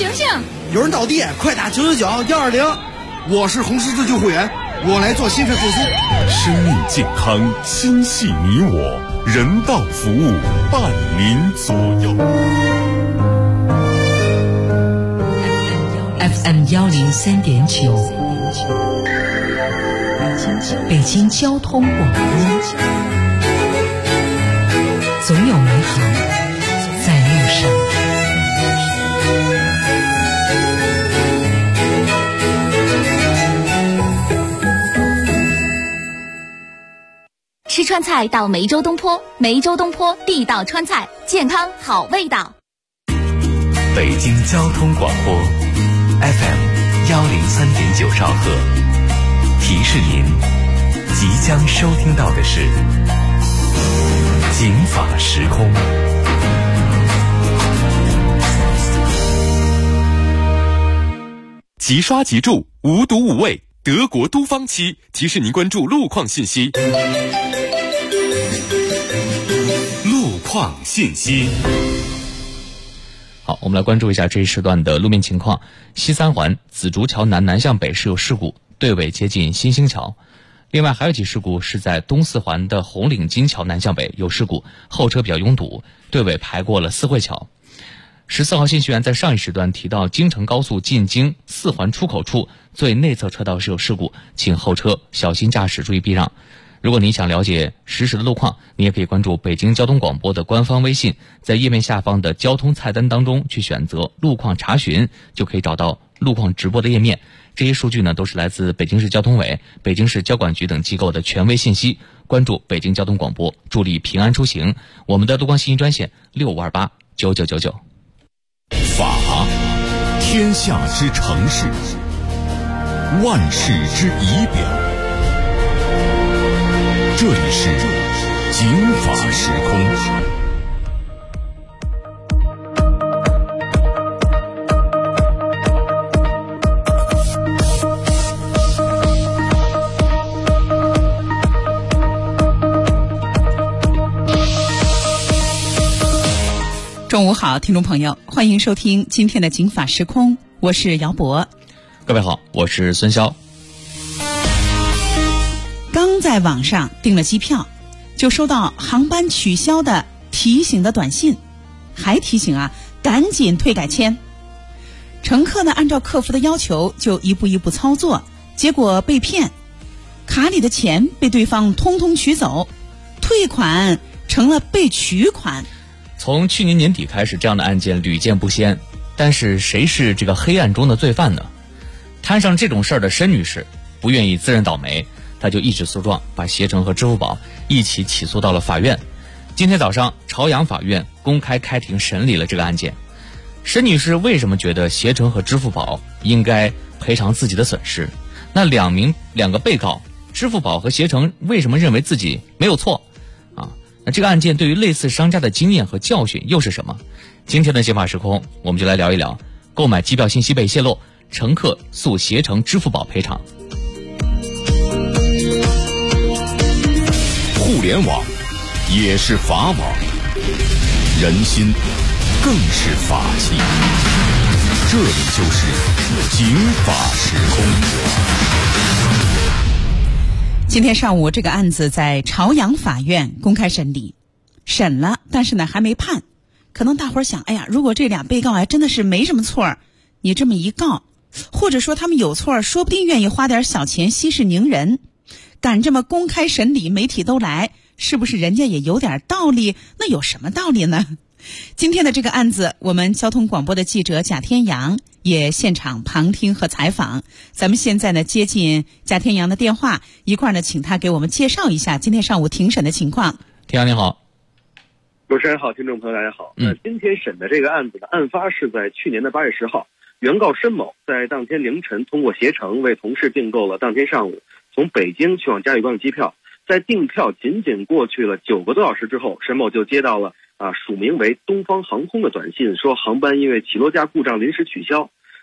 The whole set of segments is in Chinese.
醒醒！ 有人倒地，快打999-120。 我是红十字救护员，我来做心肺复苏。 生命健康，心系你我，人道服务伴您左右。 FM 103.9，北京交通广播，总有美好在路上。 吃川菜到梅州东坡，梅州东坡地道川菜，健康好味道。 北京交通广播 FM 103.9兆赫，提示您即将收听到的是警法时空。 即刷即注，无毒无味，德国都方漆提示您关注路况信息。路况信息。 好，我们来关注一下这一时段的路面情况。西三环紫竹桥南向北是有事故，对尾接近新兴桥。另外还有几事故是在东四环的红领巾桥南向北有事故，后车比较拥堵，对尾排过了四惠桥。14号信息源在上一时段提到，京承高速进京四环出口处最内侧车道是有事故，请后车小心驾驶，注意避让。如果你想了解实时的路况，你也可以关注北京交通广播的官方微信，在页面下方的交通菜单当中去选择路况查询，就可以找到路况直播的页面。这些数据呢都是来自北京市交通委、北京市交管局等机构的权威信息。关注北京交通广播，助力平安出行。我们的路况信息专线65289999。 法，天下之城市，万世之仪表。这里是警法时空。 中午好，听众朋友，欢迎收听今天的警法时空，我是姚博。 各位好，我是孙潇。 刚在网上订了机票，就收到航班取消的提醒的短信，还提醒赶紧退改签。乘客呢按照客服的要求就一步一步操作，结果被骗，卡里的钱被对方通通取走，退款成了被取款。 从去年年底开始，这样的案件屡见不鲜，但是谁是这个黑暗中的罪犯呢？摊上这种事儿的申女士不愿意自认倒霉，她就一纸诉状把携程和支付宝一起起诉到了法院。今天早上，朝阳法院公开开庭审理了这个案件。申女士为什么觉得携程和支付宝应该赔偿自己的损失？那两个被告，支付宝和携程为什么认为自己没有错？那这个案件对于类似商家的经验和教训又是什么？今天的警法时空，我们就来聊一聊购买机票信息被泄露，乘客诉携程、支付宝赔偿。 互联网也是法网，人心更是法器。这里就是警法时空。 今天上午，这个案子在朝阳法院公开审理，审了，但是呢还没判。可能大伙儿想，哎呀，如果这俩被告真的是没什么错，你这么一告，或者说他们有错，说不定愿意花点小钱息事宁人。敢这么公开审理，媒体都来，是不是人家也有点道理？那有什么道理呢？今天的这个案子，我们交通广播的记者贾天阳也现场旁听和采访。咱们现在呢接进贾天阳的电话，一块儿呢请他给我们介绍一下今天上午庭审的情况。 天阳你好。 主持人好，听众朋友大家好。今天审的这个案子的案发是在去年的8月10号，原告申某在当天凌晨通过携程为同事订购了当天上午从北京去往嘉峪关的机票。在订票仅过去了9个多小时之后，申某就接到了署名为东方航空的短信，说航班因为起落架故障临时取消。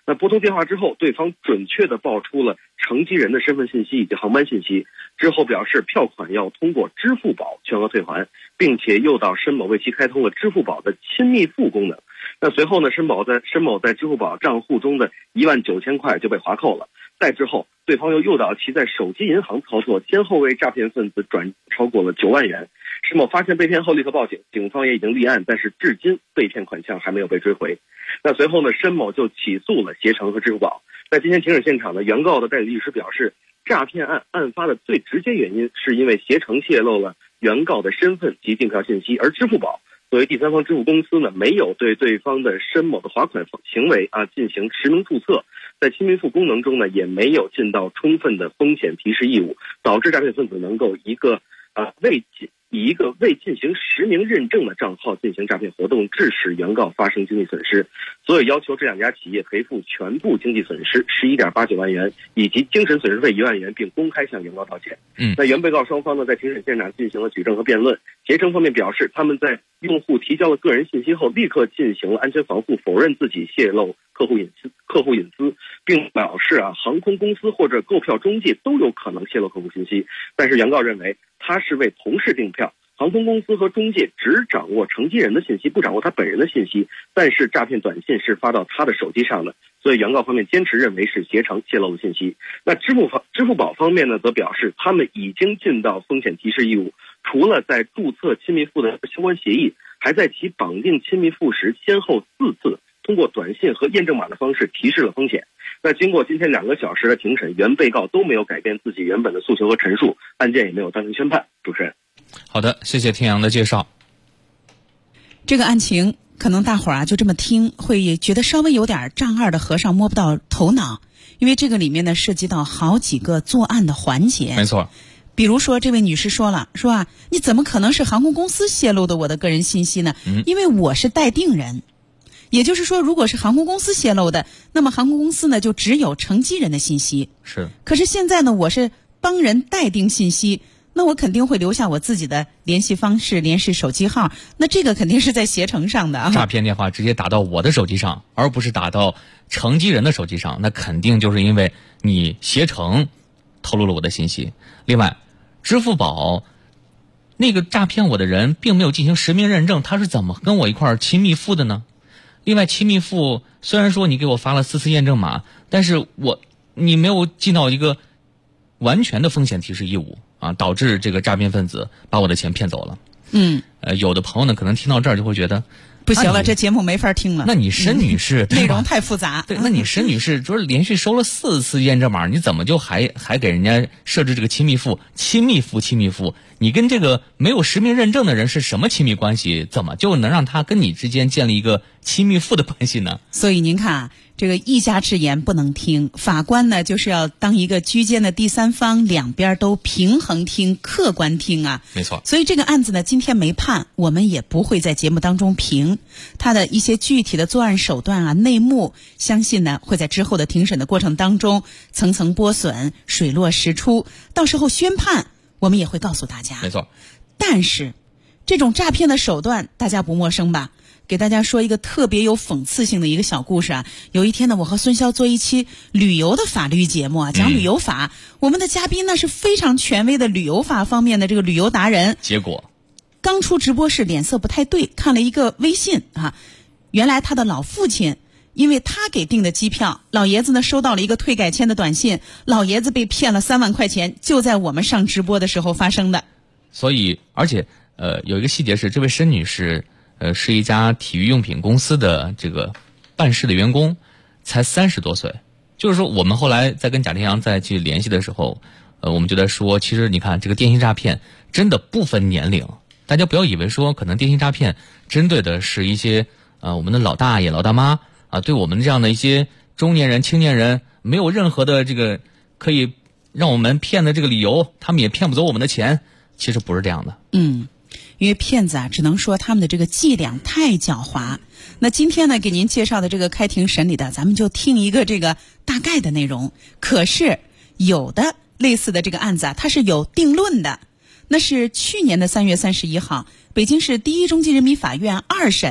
那拨通电话之后，对方准确地报出了乘机人的身份信息以及航班信息，之后表示票款要通过支付宝全额退还，并且诱导申某为其开通了支付宝的亲密付功能。那随后呢，申某在支付宝账户中的19000块就被划扣了。再之后，对方又诱导其在手机银行操作，先后为诈骗分子转超过了9万元。申某发现被骗后立刻报警，警方也已经立案，但是至今被骗款项还没有被追回。那随后呢，申某就起诉了携程和支付宝。在今天庭审现场呢，原告的代理律师表示，诈骗案发的最直接原因是因为携程泄露了原告的身份及订票信息，而支付宝作为第三方支付公司呢，没有对对方的申某的划款行为进行实名注册，在亲密付功能中呢，也没有尽到充分的风险提示义务，导致诈骗分子能够以一个未进行实名认证的账号进行诈骗活动，致使原告发生经济损失，所以要求这两家企业赔付全部经济损失11.89万元以及精神损失费1万元，并公开向原告道歉。那原被告双方呢，在庭审现场进行了举证和辩论。携程方面表示，他们在用户提交了个人信息后，立刻进行了安全防护，否认自己泄露客户隐私，并表示航空公司或者购票中介都有可能泄露客户信息。但是原告认为，他是为同事订票，航空公司和中介只掌握乘机人的信息，不掌握他本人的信息，但是诈骗短信是发到他的手机上的，所以原告方面坚持认为是携程泄露了信息。那支付宝方面呢，则表示他们已经尽到风险提示义务，除了在注册亲密付的相关协议，还在其绑定亲密付时先后4次通过短信和验证码的方式提示了风险。那经过今天2个小时的庭审，原被告都没有改变自己原本的诉求和陈述，案件也没有当庭宣判。主持人， 好的，谢谢天阳的介绍。 这个案情可能大伙儿就这么听，会觉得稍微有点丈二的和尚摸不到头脑，因为这个里面呢涉及到好几个作案的环节。 没错。 比如说，这位女士说你怎么可能是航空公司泄露的我的个人信息呢？因为我是待定人。也就是说，如果是航空公司泄露的，那么航空公司呢就只有乘机人的信息。 是。 可是现在呢，我是帮人待定信息，那我肯定会留下我自己的联系方式、联系手机号，那这个肯定是在携程上的诈骗电话直接打到我的手机上，而不是打到乘机人的手机上，那肯定就是因为你携程透露了我的信息。另外，支付宝那个诈骗我的人并没有进行实名认证，他是怎么跟我一块儿亲密付的呢？另外，亲密付虽然说你给我发了4次验证码，但是你没有尽到一个完全的风险提示义务导致这个诈骗分子把我的钱骗走了。有的朋友呢可能听到这儿就会觉得不行了，这节目没法听了。 那你申女士内容太复杂。 对，那你申女士就是连续收了4次验证码，你怎么就还给人家设置这个亲密付？你跟这个没有实名认证的人是什么亲密关系？怎么就能让他跟你之间建立一个亲密付的关系呢？ 所以您看这个一家之言不能听，法官呢就是要当一个居间的第三方，两边都平衡听、客观听啊。 没错。 所以这个案子呢今天没判，我们也不会在节目当中评他的一些具体的作案手段内幕，相信呢会在之后的庭审的过程当中层层剥笋，水落石出，到时候宣判我们也会告诉大家。 没错。 但是这种诈骗的手段大家不陌生吧？给大家说一个特别有讽刺性的一个小故事有一天呢，我和孙潇做一期旅游的法律节目讲旅游法，我们的嘉宾呢是非常权威的旅游法方面的这个旅游达人。 结果刚出直播室脸色不太对，看了一个微信原来他的老父亲因为他给订的机票，老爷子呢收到了一个退改签的短信，老爷子被骗了3万块钱，就在我们上直播的时候发生的。 所以而且有一个细节是，这位申女士是一家体育用品公司的这个办事的员工，才30多岁。就是说我们后来在跟贾天阳再去联系的时候，我们就在说，其实你看这个电信诈骗真的不分年龄，大家不要以为说可能电信诈骗针对的是一些我们的老大爷老大妈对我们这样的一些中年人青年人没有任何的这个可以让我们骗的这个理由，他们也骗不走我们的钱，其实不是这样的。 因为骗子只能说他们的这个伎俩太狡猾。那今天呢给您介绍的这个开庭审理的，咱们就听一个这个大概的内容。可是有的类似的这个案子它是有定论的。那是去年的3月31号，北京市第一中级人民法院2审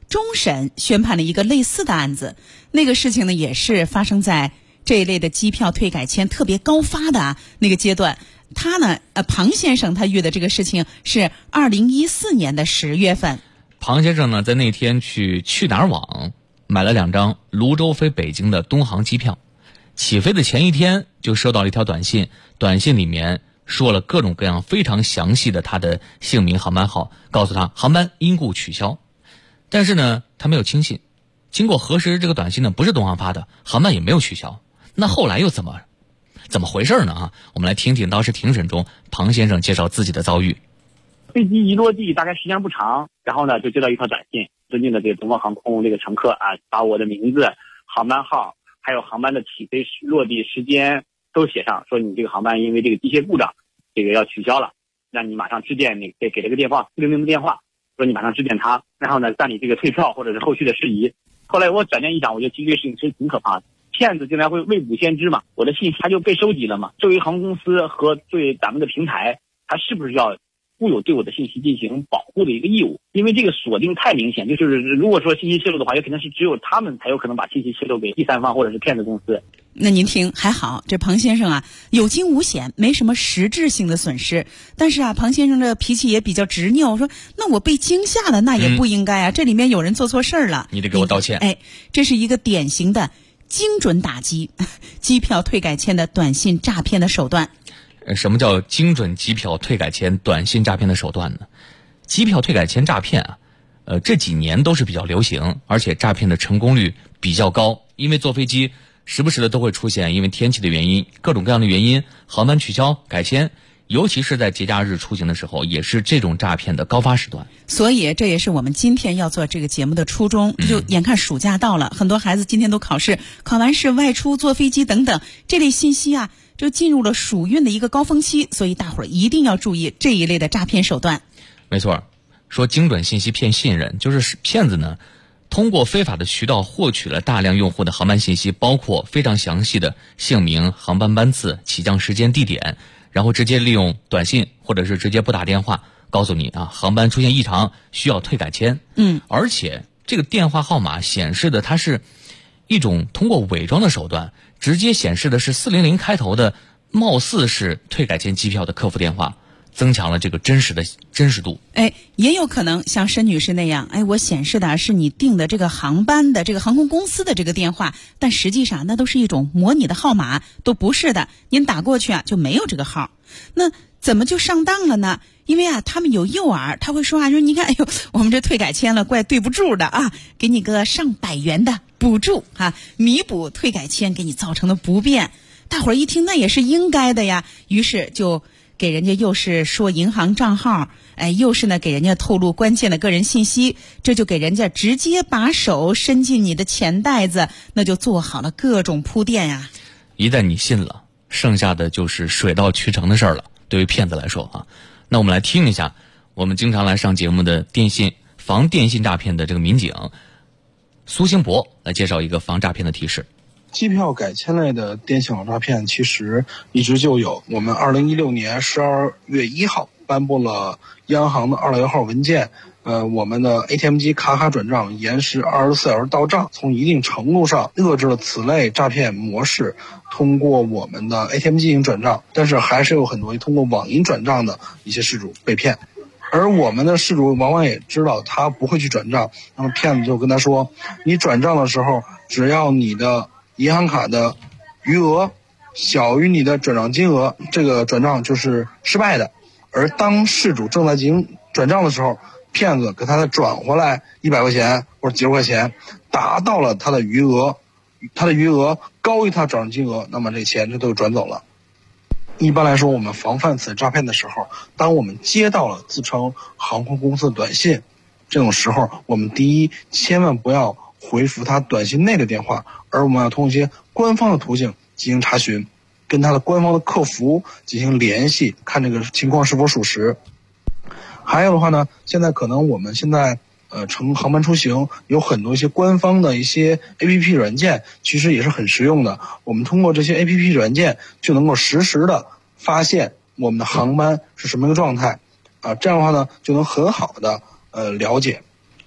终审宣判了一个类似的案子，那个事情呢也是发生在这一类的机票退改签特别高发的那个阶段。他呢，庞先生他遇的这个事情是2014年的10月份。 庞先生呢，在那天去哪儿网买了2张泸州飞北京的东航机票，起飞的前一天就收到了一条短信，短信里面说了各种各样非常详细的他的姓名、航班号，告诉他航班因故取消。但是呢，他没有轻信，经过核实，这个短信呢不是东航发的，航班也没有取消。那后来又怎么回事呢？我们来听听当时庭审中庞先生介绍自己的遭遇。 飞机一落地大概时间不长，然后呢就接到一条短信，尊敬的这个东方航空这个乘客啊，把我的名字、航班号还有航班的起飞落地时间都写上，说你这个航班因为这个机械故障这个要取消了，让你马上致电给了个电话400的电话，说你马上致电他，然后呢办理这个退票或者是后续的事宜。后来我转念一想，我觉得其实这个事情其实挺可怕的，骗子竟然会未卜先知嘛，我的信息他就被收集了嘛。作为航空公司和对咱们的平台，他是不是要负有对我的信息进行保护的一个义务？因为这个锁定太明显，就是如果说信息泄露的话，也肯定是只有他们才有可能把信息泄露给第三方或者是骗子公司。 那您听，还好这庞先生啊有惊无险，没什么实质性的损失。但是啊，庞先生这脾气也比较执拗，说那我被惊吓了，那也不应该啊，这里面有人做错事儿了， 你得给我道歉。 哎，这是一个典型的精准打击机票退改签的短信诈骗的手段。 什么叫精准机票退改签短信诈骗的手段呢？机票退改签诈骗啊，这几年都是比较流行，而且诈骗的成功率比较高。因为坐飞机时不时的都会出现因为天气的原因，各种各样的原因，航班取消改签，尤其是在节假日出行的时候，也是这种诈骗的高发时段。 所以这也是我们今天要做这个节目的初衷。就眼看暑假到了，很多孩子今天都考试，考完试外出坐飞机等等，这类信息啊就进入了暑运的一个高峰期，所以大伙儿一定要注意这一类的诈骗手段。 没错，说精准信息骗信任，就是骗子呢通过非法的渠道获取了大量用户的航班信息，包括非常详细的姓名、航班班次、起降时间、地点，然后直接利用短信或者是直接拨打电话告诉你啊，航班出现异常需要退改签。而且这个电话号码显示的它是一种通过伪装的手段，直接显示的是400开头的，貌似是退改签机票的客服电话，增强了这个真实度。 也有可能像申女士那样，我显示的是你订的这个航班的这个航空公司的这个电话，但实际上那都是一种模拟的号码，都不是的，您打过去啊就没有这个号。那怎么就上当了呢？因为啊他们有诱饵，他会说你看我们这退改签了怪对不住的啊，给你个上百元的补助啊，弥补退改签给你造成的不便。大伙儿一听那也是应该的呀，于是就给人家又是说银行账号，又是呢给人家透露关键的个人信息，这就给人家直接把手伸进你的钱袋子，那就做好了各种铺垫呀。 一旦你信了，剩下的就是水到渠成的事儿了。对于骗子来说啊，那我们来听一下我们经常来上节目的防电信诈骗的这个民警苏兴博来介绍一个防诈骗的提示。 机票改签类的电信网诈骗其实一直就有，我们2016年12月1号颁布了央行的261号文件，我们的 ATM 机卡转账延时24小时到账，从一定程度上遏制了此类诈骗模式通过我们的 ATM 机进行转账，但是还是有很多通过网银转账的一些事主被骗，而我们的事主往往也知道他不会去转账，那么骗子就跟他说，你转账的时候只要你的银行卡的余额小于你的转账金额，这个转账就是失败的。而当事主正在进行转账的时候，骗子给他再转回来100块钱或者几十块钱，达到了他的余额，他的余额高于他转账金额，那么这钱就都转走了。一般来说，我们防范此诈骗的时候，当我们接到了自称航空公司的短信，这种时候我们第一千万不要回复他短信内的电话，而我们要通过一些官方的途径进行查询，跟他的官方的客服进行联系，看这个情况是否属实。还有的话呢，现在可能我们现在乘航班出行有很多一些官方的一些 APP 软件，其实也是很实用的。我们通过这些 APP 软件就能够实时的发现我们的航班是什么一个状态啊，这样的话呢就能很好的了解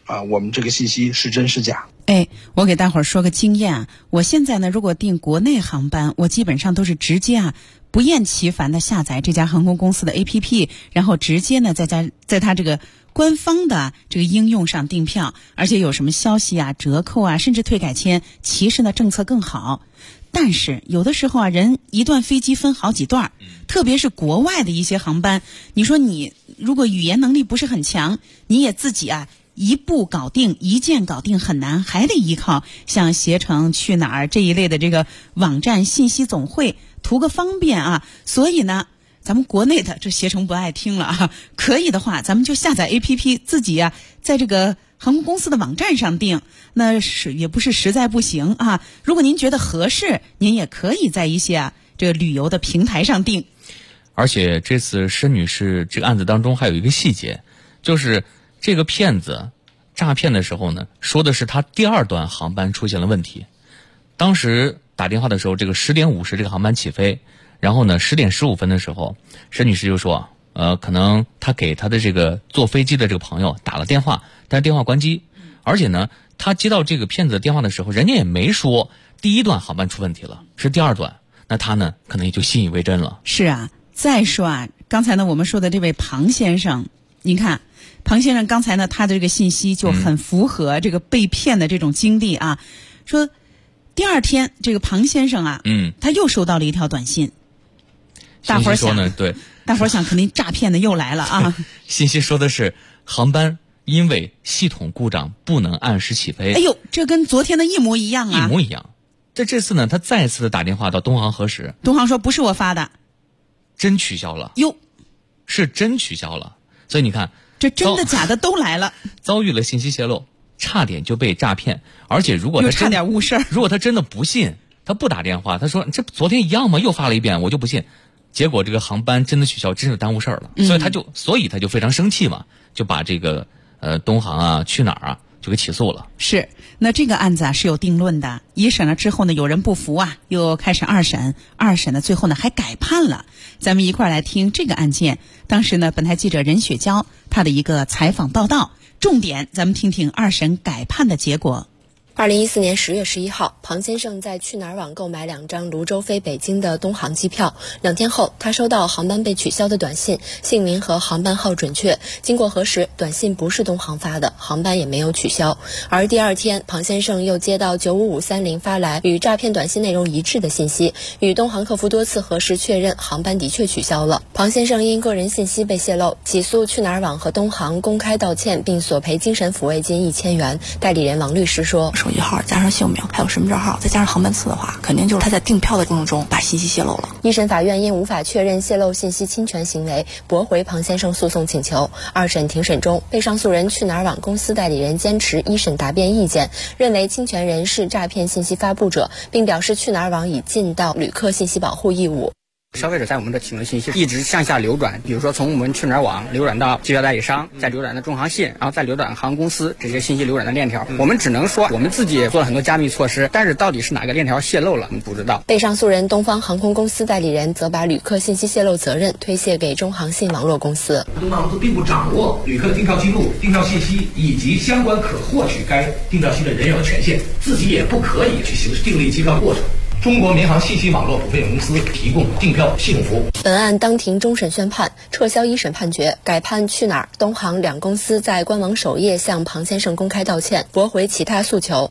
我们这个信息是真是假。 我给大伙儿说个经验啊，我现在呢，如果订国内航班，我基本上都是直接不厌其烦的下载这家航空公司的 APP， 然后直接呢在它这个官方的这个应用上订票，而且有什么消息折扣甚至退改签，其实呢政策更好。但是有的时候人一段飞机分好几段，特别是国外的一些航班，你说你如果语言能力不是很强，你也自己一步搞定，一键搞定很难，还得依靠像携程、去哪儿这一类的这个网站信息总会，图个方便所以呢，咱们国内的这携程不爱听了可以的话，咱们就下载 APP， 自己在这个航空公司的网站上订，那也不是实在不行如果您觉得合适，您也可以在一些这个旅游的平台上订。 而且这次申女士这个案子当中还有一个细节，就是这个骗子诈骗的时候呢，说的是他第2段航班出现了问题。当时打电话的时候，这个10点50这个航班起飞，然后呢10点15分的时候，申女士就说可能他给他的这个坐飞机的这个朋友打了电话，但是电话关机。而且呢，他接到这个骗子的电话的时候，人家也没说第1段航班出问题了，是第2段。那他呢，可能也就信以为真了。 是再说刚才呢我们说的这位庞先生，您看庞先生刚才呢他的这个信息就很符合这个被骗的这种经历说第2天这个庞先生他又收到了一条短信，大伙儿想呢， 对， 大伙儿想肯定诈骗的又来了信息说的是航班因为系统故障不能按时起飞。 这跟昨天的一模一样一模一样。在这次呢，他再次的打电话到东航核实， 东航说不是我发的， 真取消了。是真取消了。所以你看， 这真的假的都来了， 遭遇了信息泄露，差点就被诈骗。而且如果他差点误事儿， 如果他真的不信，他不打电话，他说这昨天一样吗？又发了一遍，我就不信。结果这个航班真的取消，真是耽误事儿了。所以他就非常生气嘛，就把这个东航去哪儿就给起诉了。 是，那这个案子是有定论的。一审了之后呢，有人不服又开始2审，呢最后呢还改判了。咱们一块儿来听这个案件。当时呢，本台记者任雪娇她的一个采访报道，重点咱们听听2审改判的结果。 2014年10月11号，庞先生在去哪儿网购买2张泸州飞北京的东航机票。2天后，他收到航班被取消的短信，姓名和航班号准确。经过核实，短信不是东航发的，航班也没有取消。而第2天，庞先生又接到95530发来与诈骗短信内容一致的信息，与东航客服多次核实确认，航班的确取消了。庞先生因个人信息被泄露，起诉去哪儿网和东航公开道歉，并索赔精神抚慰金1000元。代理人王律师说， 手机号加上姓名还有身份证号再加上航班次的话，肯定就是他在订票的过程中把信息泄露了。 1审法院因无法确认泄露信息侵权行为，驳回庞先生诉讼请求。2审庭审中，被上诉人去哪儿网公司代理人坚持1审答辩意见，认为侵权人是诈骗信息发布者，并表示去哪儿网已尽到旅客信息保护义务。 消费者在我们的提供的信息一直向下流转，比如说从我们去哪儿网流转到机票代理商，再流转到中航信，然后再流转航空公司，这些信息流转的链条，我们只能说我们自己也做了很多加密措施，但是到底是哪个链条泄露了，我们不知道。 被上诉人东方航空公司代理人则把旅客信息泄露责任推卸给中航信网络公司。 东方公司并不掌握旅客的订票记录、订票信息以及相关可获取该订票信的人员的权限，自己也不可以去行使订立机票过程。中国民航信息网络股份有限公司提供订票系统服务。 本案当庭终审宣判，撤销1审判决，改判去哪儿、东航2公司在官网首页向庞先生公开道歉，驳回其他诉求。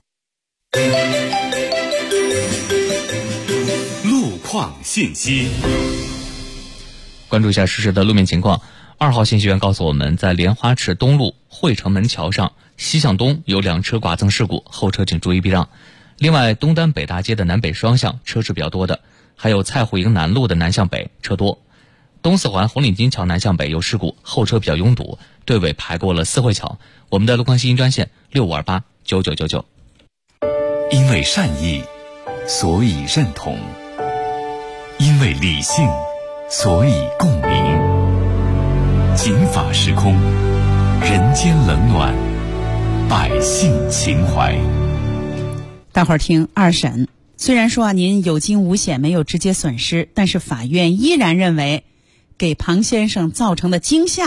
路况信息， 关注一下实时的路面情况。2号信息源告诉我们，在莲花池东路汇城门桥上西向东有2车剐蹭事故，后车请注意避让。另外，东单北大街的南北双向车是比较多的，还有蔡湖营南路的南向北车多。东四环红领巾桥南向北有事故，后车比较拥堵，队尾排过了四惠桥。我们的路况信息专线65289999。 因为善意，所以认同；因为理性，所以共鸣。警法时空，人间冷暖，百姓情怀。 大伙儿听2审，虽然说您有惊无险，没有直接损失，但是法院依然认为给庞先生造成的惊吓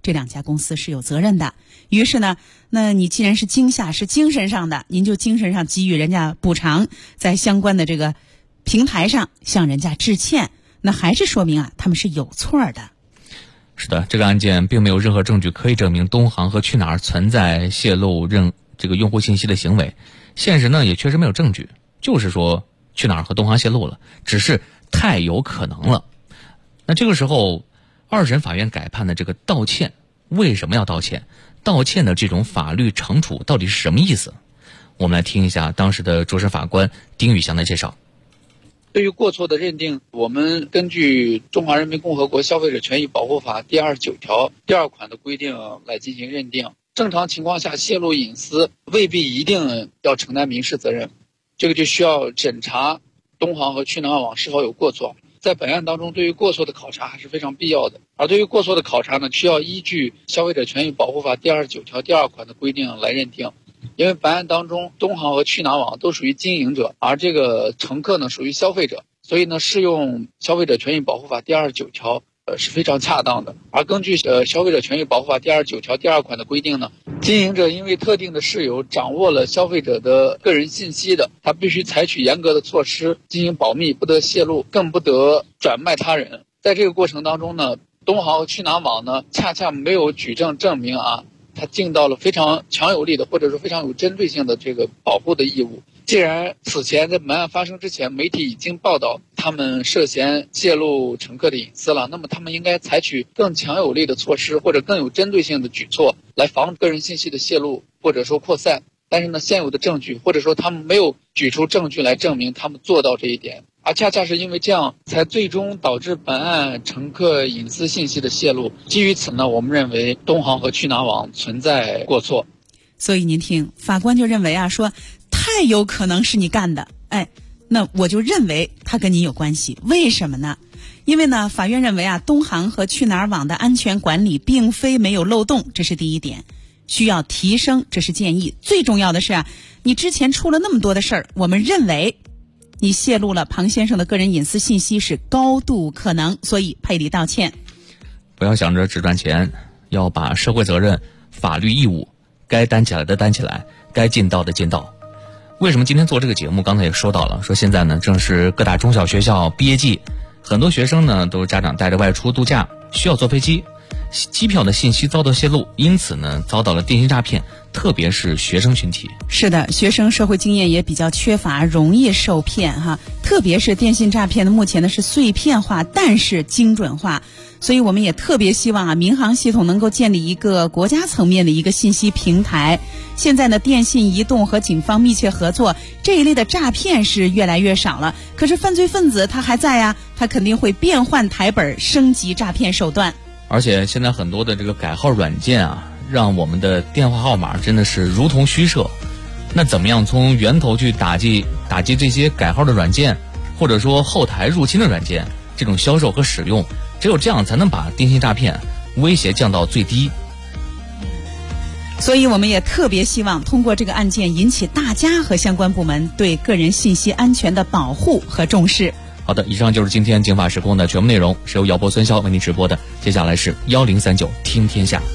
这2家公司是有责任的。于是呢，那你既然是惊吓是精神上的，您就精神上给予人家补偿，在相关的这个平台上向人家致歉，那还是说明他们是有错的。 是的，这个案件并没有任何证据可以证明东航和去哪儿存在泄露这个用户信息的行为，现实呢也确实没有证据，就是说去哪儿和东航泄露了，只是太有可能了。那这个时候2审法院改判的这个道歉，为什么要道歉？道歉的这种法律惩处到底是什么意思？我们来听一下当时的主审法官丁宇翔的介绍。 对于过错的认定，我们根据《中华人民共和国消费者权益保护法》第29条第2款的规定来进行认定。正常情况下，泄露隐私未必一定要承担民事责任，这个就需要审查东航和去哪儿网是否有过错。在本案当中，对于过错的考察还是非常必要的。而对于过错的考察呢，需要依据《消费者权益保护法》第29条第2款的规定来认定。因为本案当中，东航和去哪儿网都属于经营者，而这个乘客呢属于消费者，所以呢适用《消费者权益保护法》第29条是非常恰当的。而根据《消费者权益保护法》第29条第2款的规定呢，经营者因为特定的事由掌握了消费者的个人信息的，他必须采取严格的措施进行保密，不得泄露，更不得转卖他人。在这个过程当中呢，东航和去哪儿网呢恰恰没有举证证明他尽到了非常强有力的或者说非常有针对性的这个保护的义务。既然此前在本案发生之前，媒体已经报道他们涉嫌泄露乘客的隐私了，那么他们应该采取更强有力的措施或者更有针对性的举措来防止个人信息的泄露或者说扩散。但是呢，现有的证据或者说他们没有举出证据来证明他们做到这一点，而恰恰是因为这样才最终导致本案乘客隐私信息的泄露。基于此呢，我们认为东航和去哪儿网存在过错。 所以您听，法官就认为说太有可能是你干的，那我就认为他跟你有关系。为什么呢？因为呢，法院认为东航和去哪儿网的安全管理并非没有漏洞，这是第一点，需要提升，这是建议。最重要的是你之前出了那么多的事儿，我们认为你泄露了庞先生的个人隐私信息是高度可能，所以赔礼道歉。 不要想着只赚钱，要把社会责任、法律义务该担起来的担起来，该尽到的尽到。为什么今天做这个节目？刚才也说到了，说现在呢正是各大中小学校毕业季，很多学生呢都是家长带着外出度假，需要坐飞机，机票的信息遭到泄露，因此呢遭到了电信诈骗，特别是学生群体。 是的，学生社会经验也比较缺乏，容易受骗特别是电信诈骗的目前呢是碎片化，但是精准化。所以我们也特别希望民航系统能够建立一个国家层面的一个信息平台。现在呢，电信、移动和警方密切合作，这一类的诈骗是越来越少了。可是犯罪分子他还在他肯定会变换台本，升级诈骗手段。 而且现在很多的这个改号软件让我们的电话号码真的是如同虚设。那怎么样从源头去打击这些改号的软件，或者说后台入侵的软件，这种销售和使用，只有这样才能把电信诈骗威胁降到最低。 所以我们也特别希望通过这个案件引起大家和相关部门对个人信息安全的保护和重视。 好的，以上就是今天警法时空的全部内容，是由姚波、孙潇为您直播的。接下来是1039听天下。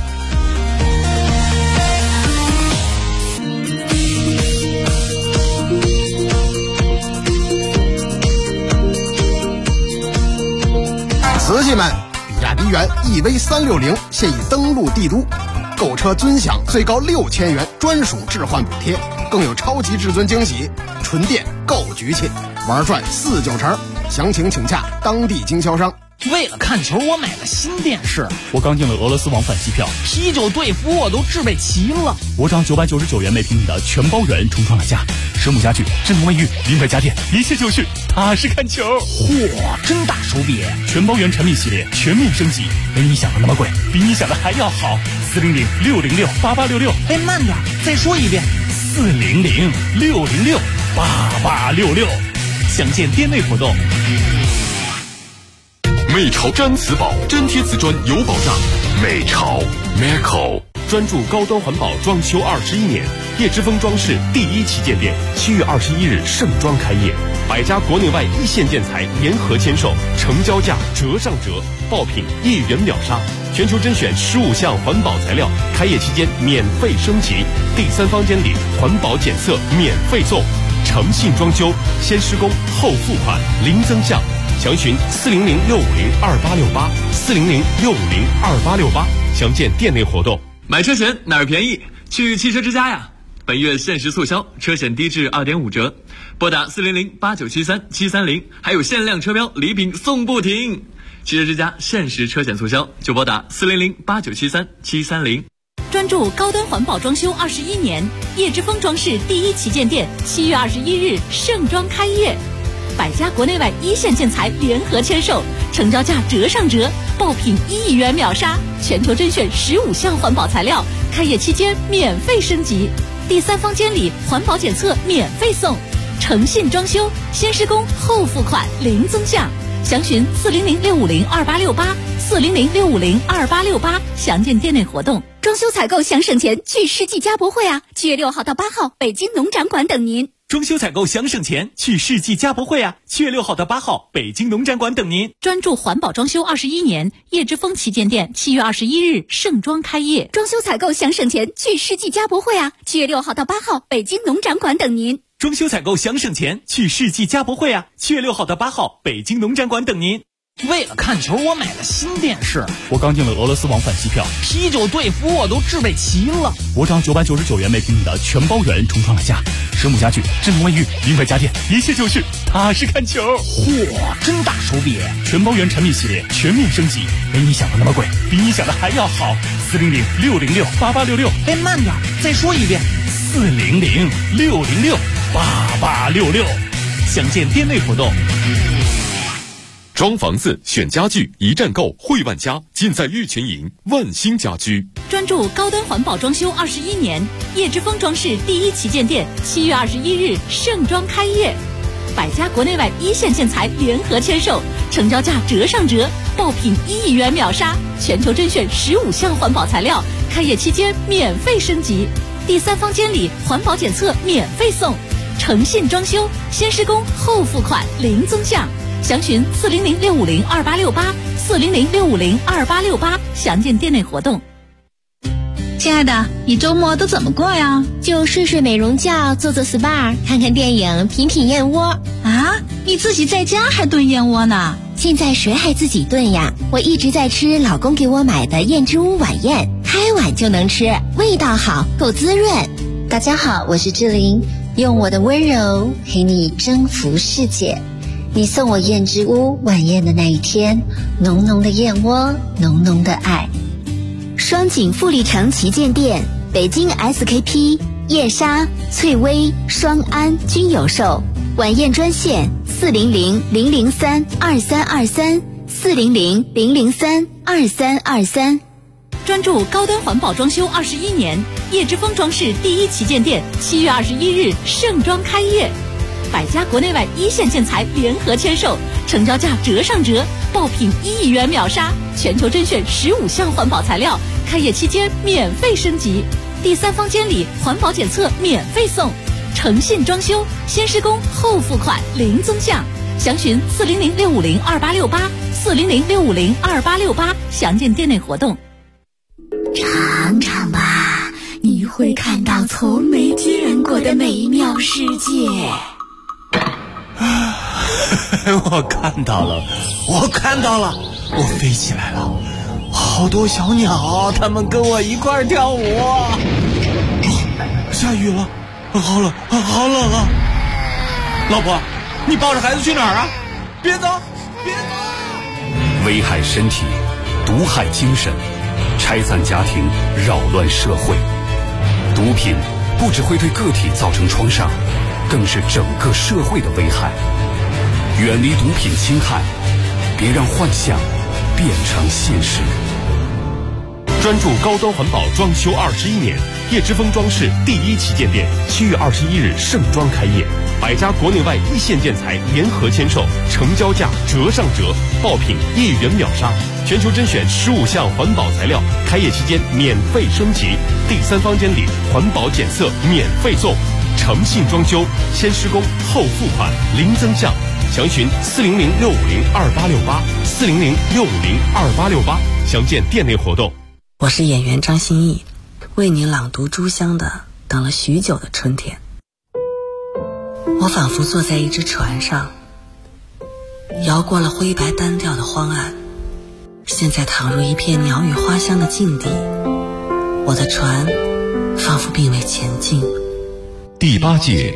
瓷器们，比亚迪元 EV360现已登陆帝都，购车尊享最高6000元专属置换补贴，更有超级至尊惊喜，纯电够局气，玩转4-9成。详情请洽当地经销商。 为了看球，我买了新电视。我刚订了俄罗斯往返机票，啤酒、队服我都置备齐了。我涨999元每平米的全包圆重创了家，蛇母家具、智能卫浴、名牌家电，一切就绪，踏实看球。嚯，真大手笔！全包圆产品系列全面升级，没你想的那么贵，比你想的还要好。400-606-8866。哎，慢点，再说一遍。400-606-8866。详见店内活动。 美潮毡瓷宝粘贴瓷砖有保障。美潮 Meco 专注高端环保装修21年，叶之峰装饰第1旗舰店7月21日盛装开业，100家国内外一线建材联合签售，成交价折上折，爆品1元秒杀， 全球甄选15项环保材料，开业期间免费升级。第3房间里环保检测免费送，诚信装修，先施工后付款，零增项。详询400-650-2868，400-650-2868，详见店内活动。 买车险哪儿便宜？去汽车之家呀！本月限时促销，车险低至2.5折，拨打400-8973-730，还有限量车标礼品送不停。汽车之家限时车险促销，就拨打400-8973-730。 专注高端环保装修21年，叶之峰装饰第1旗舰店7月21日盛装开业，100家国内外一线建材联合签售，成交价折上折，爆品1亿元秒杀，全球甄选15项环保材料，开业期间免费升级。第3房间里环保检测免费送，诚信装修，先施工后付款，零增项。详询400-650-2868，400-650-2868，详见店内活动。 装修采购想省钱，去世纪家博会啊！7月6号到8号，北京农展馆等您。 装修采购想省钱，去世纪家博会啊！7月6号到8号，北京农展馆等您。 专注环保装修21年，叶之峰旗舰店7月21日盛装开业。 装修采购想省钱，去世纪家博会啊！7月6号到8号，北京农展馆等您。 装修采购想省钱，去世纪家博会啊！7月6号到8号，北京农展馆等您。 为了看球，我买了新电视。 我刚订了俄罗斯往返机票， 啤酒、队服我都置备齐了。 我找999元每平米的全包圆重创了家，实木家具、智能卫浴、名牌家电，一切就是踏实看球。 嚯，真大手笔！ 全包圆产品系列全面升级，没你想的那么贵，比你想的还要好。400-606-8866。 哎，慢点，再说一遍。 400-606-8866，详见店内活动。 装房子选家具，一站购汇万家，尽在玉群营万兴家居。 专注高端环保装修21年，叶之峰装饰第1旗舰店7月21日盛装开业，100家国内外一线建材联合签售，成交价折上折，爆品1亿元秒杀，全球甄选15项环保材料，开业期间免费升级。第3房间里环保检测免费送，诚信装修，先施工后付款，零增项。详询400-650-2868，400-650-2868，详见店内活动。 亲爱的，你周末都怎么过呀？ 就睡睡美容觉，做做 SPA， 看看电影，品品燕窝。 啊，你自己在家还炖燕窝呢？ 现在谁还自己炖呀？我一直在吃老公给我买的燕之屋晚宴，开碗就能吃，味道好，够滋润。大家好，我是志玲，用我的温柔陪你征服世界。你送我燕之屋晚宴的那一天，浓浓的燕窝，浓浓的爱。 双井富力城旗舰店，北京 SKP、燕莎、翠微、双安均有售。晚宴专线400-003-2323，400-003-2323。 专注高端环保装修21年，叶之峰装饰第1旗舰店7月21日盛装开业，100家国内外一线建材联合签售，成交价折上折，爆品1亿元秒杀，全球甄选15项环保材料，开业期间免费升级。第3房间里环保检测免费送，诚信装修，先施工后付款，零增项。详询400-650-2868，400-650-2868，详见店内活动。 尝尝吧，你会看到从没见过的美妙世界。 我看到了，我飞起来了，好多小鸟，它们跟我一块儿跳舞。下雨了，好冷啊！老婆，你抱着孩子去哪儿啊？别走！ 危害身体，毒害精神，拆散家庭，扰乱社会。毒品不只会对个体造成创伤，更是整个社会的危害。远离毒品侵害，别让幻想变成现实。 专注高端环保装修21年，叶之峰装饰第1旗舰店7月21日盛装开业，100家国内外一线建材联合签售，成交价折上折，爆品1亿元秒杀，全球甄选15项环保材料，开业期间免费升级。第3房间里环保检测免费送，诚信装修，先施工后付款，零增项。详询400-650-2868，400-650-2868， 详见店内活动。 我是演员张歆艺，为你朗读朱湘的《等了许久的春天》。我仿佛坐在一只船上，摇过了灰白单调的荒岸，现在躺入一片鸟语花香的境地，我的船仿佛并未前进。 第8届